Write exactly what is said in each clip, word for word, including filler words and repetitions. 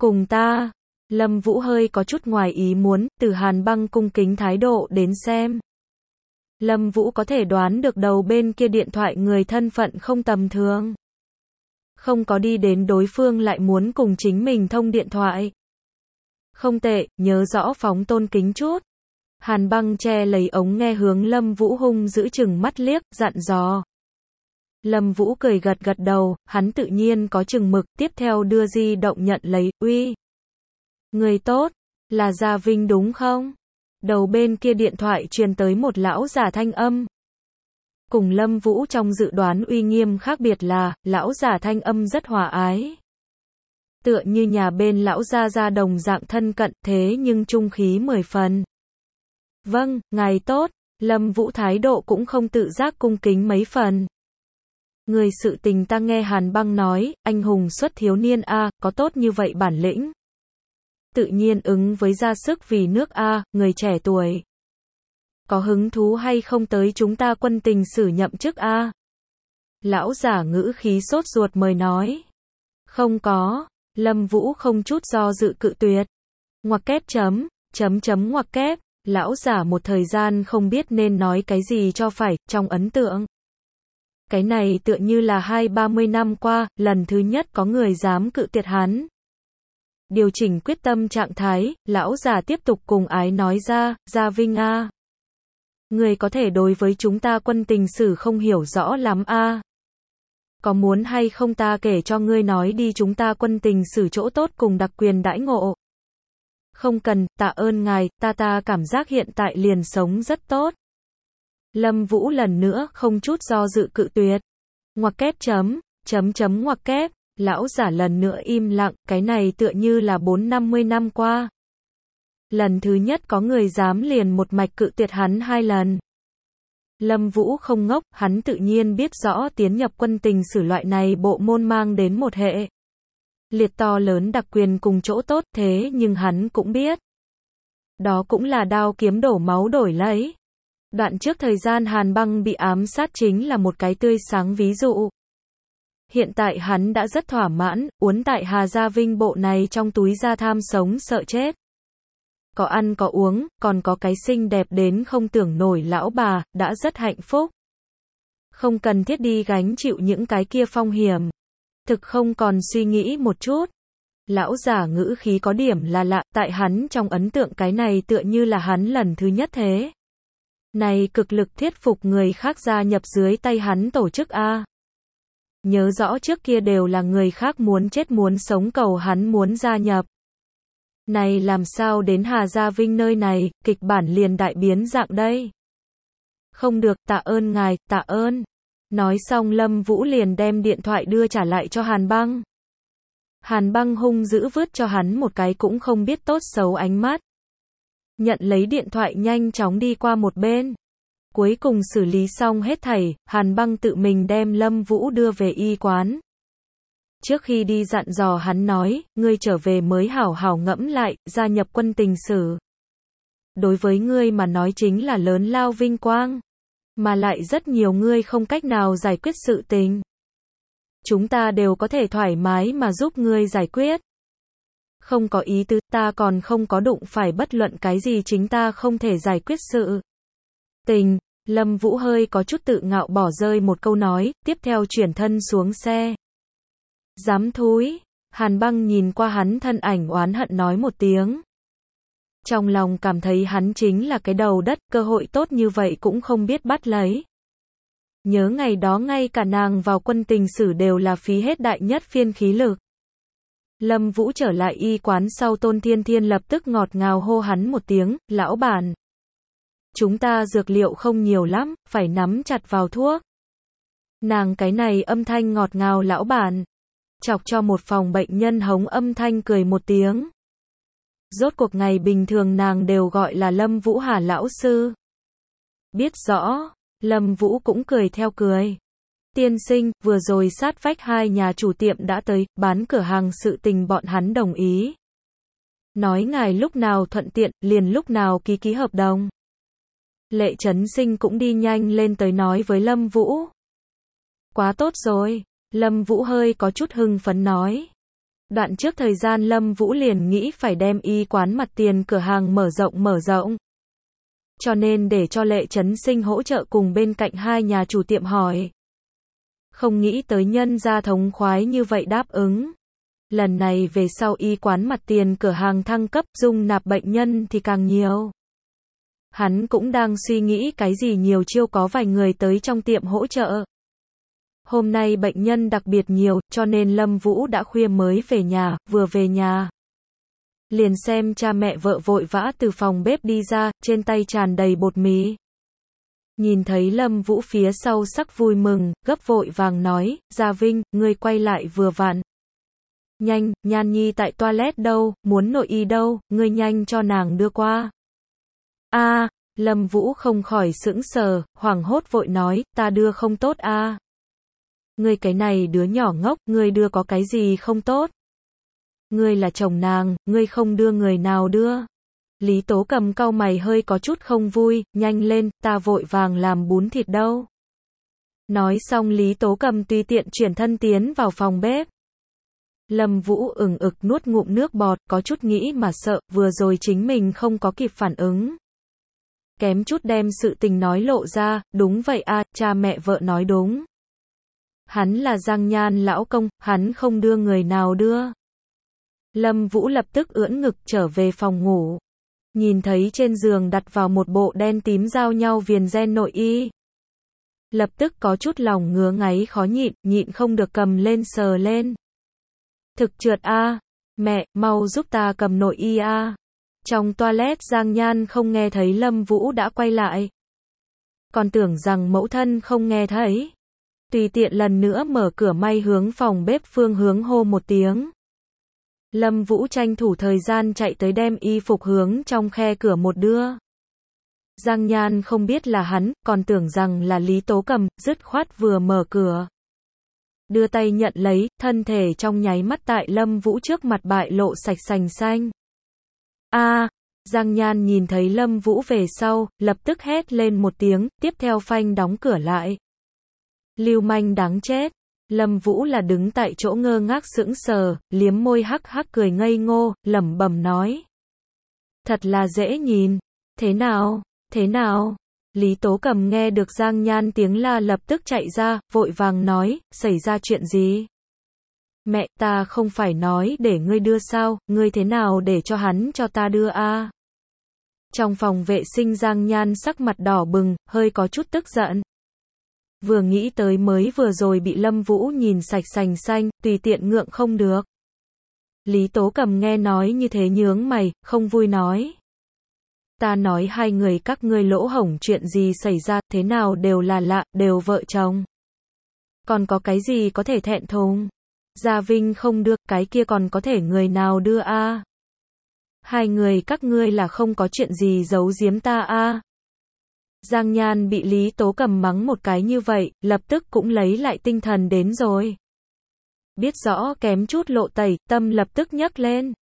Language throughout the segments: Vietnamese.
Cùng ta. Lâm Vũ hơi có chút ngoài ý muốn, từ Hàn Băng cung kính thái độ đến xem. Lâm Vũ có thể đoán được đầu bên kia điện thoại người thân phận không tầm thường. Không có đi đến đối phương lại muốn cùng chính mình thông điện thoại. Không tệ, nhớ rõ phóng tôn kính chút. Hàn Băng che lấy ống nghe hướng Lâm Vũ hung giữ chừng mắt liếc, dặn dò. Lâm Vũ cười gật gật đầu, hắn tự nhiên có chừng mực, tiếp theo đưa di động nhận lấy, uy. Người tốt, là Gia Vinh đúng không? Đầu bên kia điện thoại truyền tới một lão già thanh âm. Cùng Lâm Vũ trong dự đoán uy nghiêm khác biệt là, lão già thanh âm rất hòa ái. Tựa như nhà bên lão gia gia đồng dạng thân cận thế nhưng trung khí mười phần. Vâng, ngài tốt, Lâm Vũ thái độ cũng không tự giác cung kính mấy phần. Người sự tình ta nghe Hàn Băng nói, anh hùng xuất thiếu niên a, có tốt như vậy bản lĩnh. Tự nhiên ứng với ra sức vì nước a, người trẻ tuổi. Có hứng thú hay không tới chúng ta quân tình sử nhậm chức a? Lão giả ngữ khí sốt ruột mời nói. Không có, Lâm Vũ không chút do dự cự tuyệt. Ngoặc kép chấm, chấm chấm ngoặc kép, lão giả một thời gian không biết nên nói cái gì cho phải, trong ấn tượng. Cái này tựa như là hai ba mươi năm qua, lần thứ nhất có người dám cự tuyệt hắn. Điều chỉnh quyết tâm trạng thái, lão già tiếp tục cùng ái nói ra, Gia Vinh a. Người có thể đối với chúng ta quân tình sử không hiểu rõ lắm a. Có muốn hay không ta kể cho ngươi nói đi chúng ta quân tình sử chỗ tốt cùng đặc quyền đãi ngộ. Không cần, tạ ơn ngài, ta ta cảm giác hiện tại liền sống rất tốt. Lâm Vũ lần nữa không chút do dự cự tuyệt. Ngoặc kép chấm, chấm chấm ngoặc kép, lão giả lần nữa im lặng, cái này tựa như là bốn năm mươi năm qua. Lần thứ nhất có người dám liền một mạch cự tuyệt hắn hai lần. Lâm Vũ không ngốc, hắn tự nhiên biết rõ tiến nhập quân tình sử loại này bộ môn mang đến một hệ liệt to lớn đặc quyền cùng chỗ tốt, thế nhưng hắn cũng biết. Đó cũng là đao kiếm đổ máu đổi lấy. Đoạn trước thời gian Hàn Băng bị ám sát chính là một cái tươi sáng ví dụ. Hiện tại hắn đã rất thỏa mãn, uốn tại Hà Gia Vinh bộ này trong túi ra tham sống sợ chết. Có ăn có uống, còn có cái xinh đẹp đến không tưởng nổi lão bà, đã rất hạnh phúc. Không cần thiết đi gánh chịu những cái kia phong hiểm. Thực không còn suy nghĩ một chút. Lão giả ngữ khí có điểm là lạ, tại hắn trong ấn tượng cái này tựa như là hắn lần thứ nhất thế. Này cực lực thuyết phục người khác gia nhập dưới tay hắn tổ chức a. Nhớ rõ trước kia đều là người khác muốn chết muốn sống cầu hắn muốn gia nhập. Này làm sao đến Hà Gia Vinh nơi này, kịch bản liền đại biến dạng đây. Không được, tạ ơn ngài, tạ ơn. Nói xong Lâm Vũ liền đem điện thoại đưa trả lại cho Hàn Băng. Hàn Băng hung dữ vứt cho hắn một cái cũng không biết tốt xấu ánh mắt. Nhận lấy điện thoại nhanh chóng đi qua một bên. Cuối cùng xử lý xong hết thảy, Hàn Băng tự mình đem Lâm Vũ đưa về y quán. Trước khi đi dặn dò hắn nói, ngươi trở về mới hảo hảo ngẫm lại, gia nhập quân tình sử. Đối với ngươi mà nói chính là lớn lao vinh quang. Mà lại rất nhiều ngươi không cách nào giải quyết sự tình. Chúng ta đều có thể thoải mái mà giúp ngươi giải quyết. Không có ý tứ, ta còn không có đụng phải bất luận cái gì chính ta không thể giải quyết sự tình. Lâm Vũ hơi có chút tự ngạo bỏ rơi một câu nói, tiếp theo chuyển thân xuống xe. Dám thúi, Hàn Băng nhìn qua hắn thân ảnh oán hận nói một tiếng. Trong lòng cảm thấy hắn chính là cái đầu đất, cơ hội tốt như vậy cũng không biết bắt lấy. Nhớ ngày đó ngay cả nàng vào quân tình sử đều là phí hết đại nhất phiên khí lực. Lâm Vũ trở lại y quán sau Tôn Thiên Thiên lập tức ngọt ngào hô hắn một tiếng, lão bản. Chúng ta dược liệu không nhiều lắm, phải nắm chặt vào thuốc. Nàng cái này âm thanh ngọt ngào lão bản. Chọc cho một phòng bệnh nhân hống âm thanh cười một tiếng. Rốt cuộc ngày bình thường nàng đều gọi là Lâm Vũ Hà lão sư. Biết rõ, Lâm Vũ cũng cười theo cười. Tiên sinh, vừa rồi sát vách hai nhà chủ tiệm đã tới, bán cửa hàng sự tình bọn hắn đồng ý. Nói ngài lúc nào thuận tiện, liền lúc nào ký ký hợp đồng. Lệ Trấn Sinh cũng đi nhanh lên tới nói với Lâm Vũ. Quá tốt rồi, Lâm Vũ hơi có chút hưng phấn nói. Đoạn trước thời gian Lâm Vũ liền nghĩ phải đem y quán mặt tiền cửa hàng mở rộng mở rộng. Cho nên để cho Lệ Chấn Sinh hỗ trợ cùng bên cạnh hai nhà chủ tiệm hỏi. Không nghĩ tới nhân gia thống khoái như vậy đáp ứng. Lần này về sau y quán mặt tiền cửa hàng thăng cấp, dung nạp bệnh nhân thì càng nhiều. Hắn cũng đang suy nghĩ cái gì nhiều chiêu có vài người tới trong tiệm hỗ trợ. Hôm nay bệnh nhân đặc biệt nhiều, cho nên Lâm Vũ đã khuya mới về nhà, vừa về nhà. Liền xem cha mẹ vợ vội vã từ phòng bếp đi ra, trên tay tràn đầy bột mì. Nhìn thấy Lâm Vũ phía sau sắc vui mừng, gấp vội vàng nói, Gia Vinh, ngươi quay lại vừa vặn. Nhanh, Nhan Nhi tại toilet đâu, muốn nội y đâu, ngươi nhanh cho nàng đưa qua. A, à, Lâm Vũ không khỏi sững sờ, hoảng hốt vội nói, ta đưa không tốt a. À. Ngươi cái này đứa nhỏ ngốc, ngươi đưa có cái gì không tốt? Ngươi là chồng nàng, ngươi không đưa người nào đưa? Lý Tố Cầm cau mày hơi có chút không vui, nhanh lên, ta vội vàng làm bún thịt đâu. Nói xong Lý Tố Cầm tùy tiện chuyển thân tiến vào phòng bếp. Lâm Vũ ửng ực nuốt ngụm nước bọt, có chút nghĩ mà sợ, vừa rồi chính mình không có kịp phản ứng. Kém chút đem sự tình nói lộ ra, đúng vậy a, cha mẹ vợ nói đúng. Hắn là Giang Nhan lão công, hắn không đưa người nào đưa. Lâm Vũ lập tức ưỡn ngực trở về phòng ngủ. Nhìn thấy trên giường đặt vào một bộ đen tím giao nhau viền ren nội y. Lập tức có chút lòng ngứa ngáy khó nhịn, nhịn không được cầm lên sờ lên. Thực trượt a, mẹ, mau giúp ta cầm nội y a. Trong toilet Giang Nhan không nghe thấy Lâm Vũ đã quay lại. Còn tưởng rằng mẫu thân không nghe thấy. Tùy tiện lần nữa mở cửa may hướng phòng bếp phương hướng hô một tiếng. Lâm Vũ tranh thủ thời gian chạy tới đem y phục hướng trong khe cửa một đưa. Giang Nhan không biết là hắn, còn tưởng rằng là Lý Tố Cầm, dứt khoát vừa mở cửa. Đưa tay nhận lấy, thân thể trong nháy mắt tại Lâm Vũ trước mặt bại lộ sạch sành xanh. A, à, Giang Nhan nhìn thấy Lâm Vũ về sau, lập tức hét lên một tiếng, tiếp theo phanh đóng cửa lại. Lưu manh đáng chết. Lâm Vũ là đứng tại chỗ ngơ ngác sững sờ, liếm môi hắc hắc cười ngây ngô, lẩm bẩm nói. Thật là dễ nhìn. Thế nào, thế nào? Lý Tố Cầm nghe được Giang Nhan tiếng la lập tức chạy ra, vội vàng nói, xảy ra chuyện gì? Mẹ, ta không phải nói để ngươi đưa sao, ngươi thế nào để cho hắn cho ta đưa a? À? Trong phòng vệ sinh Giang Nhan sắc mặt đỏ bừng, hơi có chút tức giận. Vừa nghĩ tới mới vừa rồi bị Lâm Vũ nhìn sạch sành xanh, tùy tiện ngượng không được. Lý Tố Cầm nghe nói như thế nhướng mày, không vui nói. Ta nói hai người các ngươi lỗ hổng chuyện gì xảy ra, thế nào đều là lạ, đều vợ chồng. Còn có cái gì có thể thẹn thùng? Gia Vinh không đưa, cái kia còn có thể người nào đưa a? À? Hai người các ngươi là không có chuyện gì giấu giếm ta a? À? Giang Nhan bị Lý Tố Cầm mắng một cái như vậy, lập tức cũng lấy lại tinh thần đến rồi. Biết rõ kém chút lộ tẩy, tâm lập tức nhấc lên.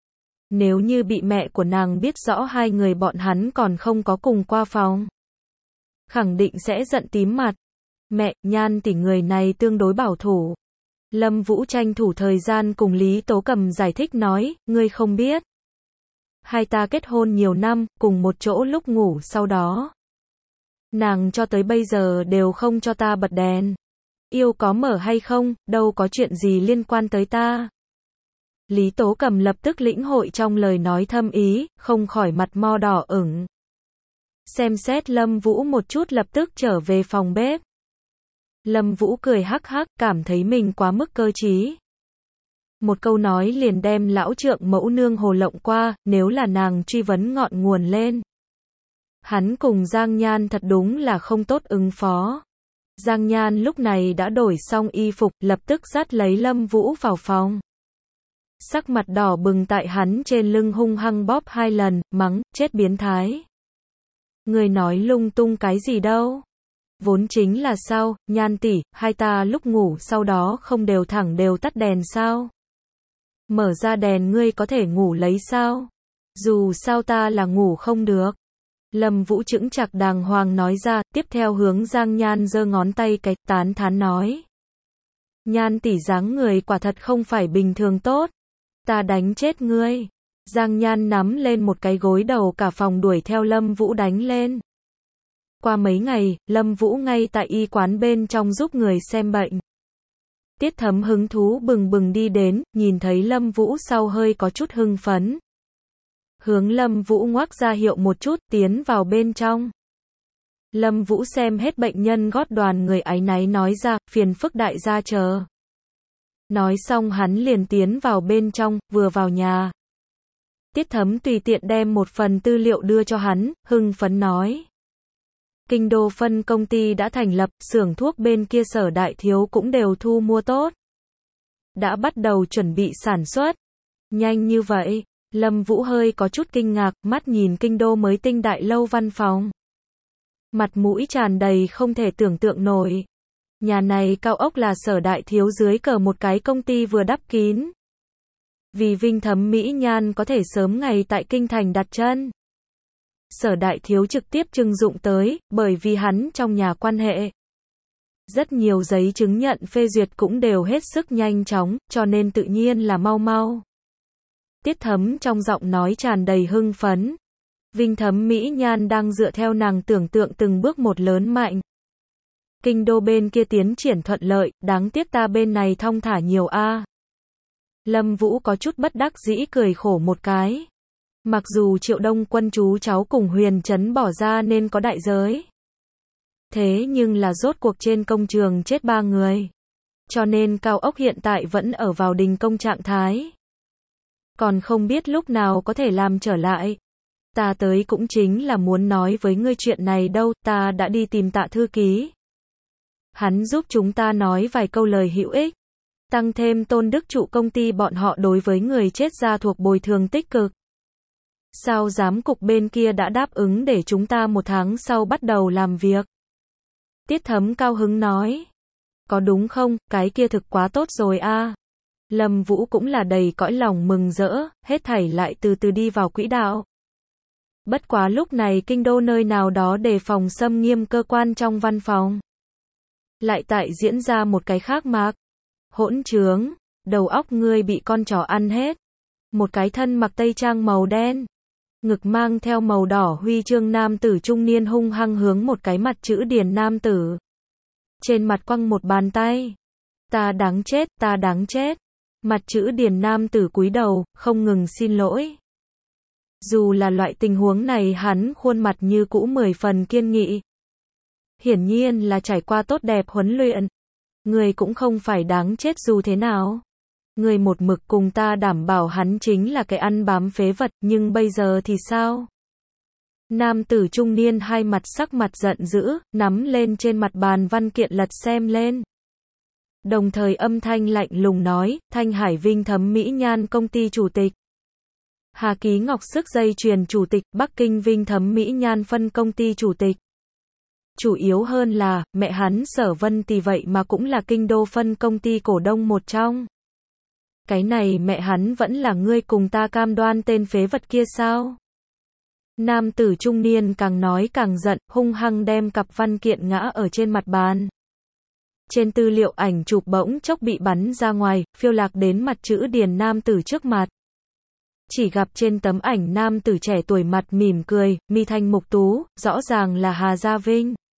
Nếu như bị mẹ của nàng biết rõ hai người bọn hắn còn không có cùng qua phòng, khẳng định sẽ giận tím mặt. Mẹ, Nhan tỷ người này tương đối bảo thủ. Lâm Vũ tranh thủ thời gian cùng Lý Tố Cầm giải thích nói, ngươi không biết. Hai ta kết hôn nhiều năm, cùng một chỗ lúc ngủ sau đó. Nàng cho tới bây giờ đều không cho ta bật đèn. Yêu có mở hay không, đâu có chuyện gì liên quan tới ta. Lý Tố Cầm lập tức lĩnh hội trong lời nói thâm ý, không khỏi mặt mo đỏ ửng. Xem xét Lâm Vũ một chút lập tức trở về phòng bếp. Lâm Vũ cười hắc hắc, cảm thấy mình quá mức cơ trí. Một câu nói liền đem lão trượng mẫu nương hồ lộng qua, nếu là nàng truy vấn ngọn nguồn lên. Hắn cùng Giang Nhan thật đúng là không tốt ứng phó. Giang Nhan lúc này đã đổi xong y phục, lập tức dắt lấy Lâm Vũ vào phòng. Sắc mặt đỏ bừng tại hắn trên lưng hung hăng bóp hai lần, mắng, chết biến thái. Người nói lung tung cái gì đâu. Vốn chính là sao, Nhan tỷ, hai ta lúc ngủ sau đó không đều thẳng đều tắt đèn sao? Mở ra đèn ngươi có thể ngủ lấy sao? Dù sao ta là ngủ không được. Lâm Vũ chững chạc đàng hoàng nói ra, tiếp theo hướng Giang Nhan giơ ngón tay cái, tán thán nói. Nhan tỷ dáng người quả thật không phải bình thường tốt. Ta đánh chết ngươi. Giang Nhan nắm lên một cái gối đầu cả phòng đuổi theo Lâm Vũ đánh lên. Qua mấy ngày, Lâm Vũ ngay tại y quán bên trong giúp người xem bệnh. Tiết Thấm hứng thú bừng bừng đi đến, nhìn thấy Lâm Vũ sau hơi có chút hưng phấn. Hướng Lâm Vũ ngoắc ra hiệu một chút, tiến vào bên trong. Lâm Vũ xem hết bệnh nhân gót đoàn người áy náy nói ra, phiền phức đại gia chờ. Nói xong hắn liền tiến vào bên trong, vừa vào nhà. Tiết Thấm tùy tiện đem một phần tư liệu đưa cho hắn, hưng phấn nói. Kinh đô phân công ty đã thành lập, xưởng thuốc bên kia Sở Đại Thiếu cũng đều thu mua tốt. Đã bắt đầu chuẩn bị sản xuất. Nhanh như vậy, Lâm Vũ hơi có chút kinh ngạc, mắt nhìn kinh đô mới tinh đại lâu văn phòng. Mặt mũi tràn đầy không thể tưởng tượng nổi. Nhà này cao ốc là Sở Đại Thiếu dưới cờ một cái công ty vừa đắp kín. Vì Vinh Thấm Mỹ Nhan có thể sớm ngày tại kinh thành đặt chân. Sở Đại Thiếu trực tiếp trưng dụng tới, bởi vì hắn trong nhà quan hệ. Rất nhiều giấy chứng nhận phê duyệt cũng đều hết sức nhanh chóng, cho nên tự nhiên là mau mau. Tiết Thấm trong giọng nói tràn đầy hưng phấn. Vinh Thấm Mỹ Nhan đang dựa theo nàng tưởng tượng từng bước một lớn mạnh. Kinh đô bên kia tiến triển thuận lợi, đáng tiếc ta bên này thong thả nhiều a. Lâm Vũ có chút bất đắc dĩ cười khổ một cái. Mặc dù Triệu Đông Quân chú cháu cùng Huyền Trấn bỏ ra nên có đại giới. Thế nhưng là rốt cuộc trên công trường chết ba người. Cho nên cao ốc hiện tại vẫn ở vào đình công trạng thái. Còn không biết lúc nào có thể làm trở lại. Ta tới cũng chính là muốn nói với ngươi chuyện này đâu, ta đã đi tìm Tạ thư ký. Hắn giúp chúng ta nói vài câu lời hữu ích. Tăng thêm Tôn Đức Trụ công ty bọn họ đối với người chết ra thuộc bồi thường tích cực. Sao giám cục bên kia đã đáp ứng để chúng ta một tháng sau bắt đầu làm việc. Tiết Thấm cao hứng nói. Có đúng không, cái kia thực quá tốt rồi a. Lâm Vũ cũng là đầy cõi lòng mừng rỡ, hết thảy lại từ từ đi vào quỹ đạo. Bất quá lúc này kinh đô nơi nào đó đề phòng xâm nghiêm cơ quan trong văn phòng. Lại tại diễn ra một cái khác mạc. Hỗn trướng, đầu óc ngươi bị con chó ăn hết. Một cái thân mặc tây trang màu đen, ngực mang theo màu đỏ huy chương nam tử trung niên hung hăng hướng một cái mặt chữ điền nam tử. Trên mặt quăng một bàn tay. Ta đáng chết, ta đáng chết. Mặt chữ điền nam tử cúi đầu, không ngừng xin lỗi. Dù là loại tình huống này hắn khuôn mặt như cũ mười phần kiên nghị. Hiển nhiên là trải qua tốt đẹp huấn luyện. Người cũng không phải đáng chết dù thế nào. Người một mực cùng ta đảm bảo hắn chính là cái ăn bám phế vật, nhưng bây giờ thì sao? Nam tử trung niên hai mặt sắc mặt giận dữ, nắm lên trên mặt bàn văn kiện lật xem lên. Đồng thời âm thanh lạnh lùng nói, Thanh Hải Vinh Thấm Mỹ Nhan công ty chủ tịch. Hà Ký Ngọc sức dây chuyền chủ tịch, Bắc Kinh Vinh Thấm Mỹ Nhan phân công ty chủ tịch. Chủ yếu hơn là, mẹ hắn Sở Vân Tì vậy mà cũng là kinh đô phân công ty cổ đông một trong. Cái này mẹ hắn vẫn là ngươi cùng ta cam đoan tên phế vật kia sao? Nam tử trung niên càng nói càng giận, hung hăng đem cặp văn kiện ngã ở trên mặt bàn. Trên tư liệu ảnh chụp bỗng chốc bị bắn ra ngoài, phiêu lạc đến mặt chữ điền nam tử trước mặt. Chỉ gặp trên tấm ảnh nam tử trẻ tuổi mặt mỉm cười, mi thanh mục tú, rõ ràng là Hà Gia Vinh.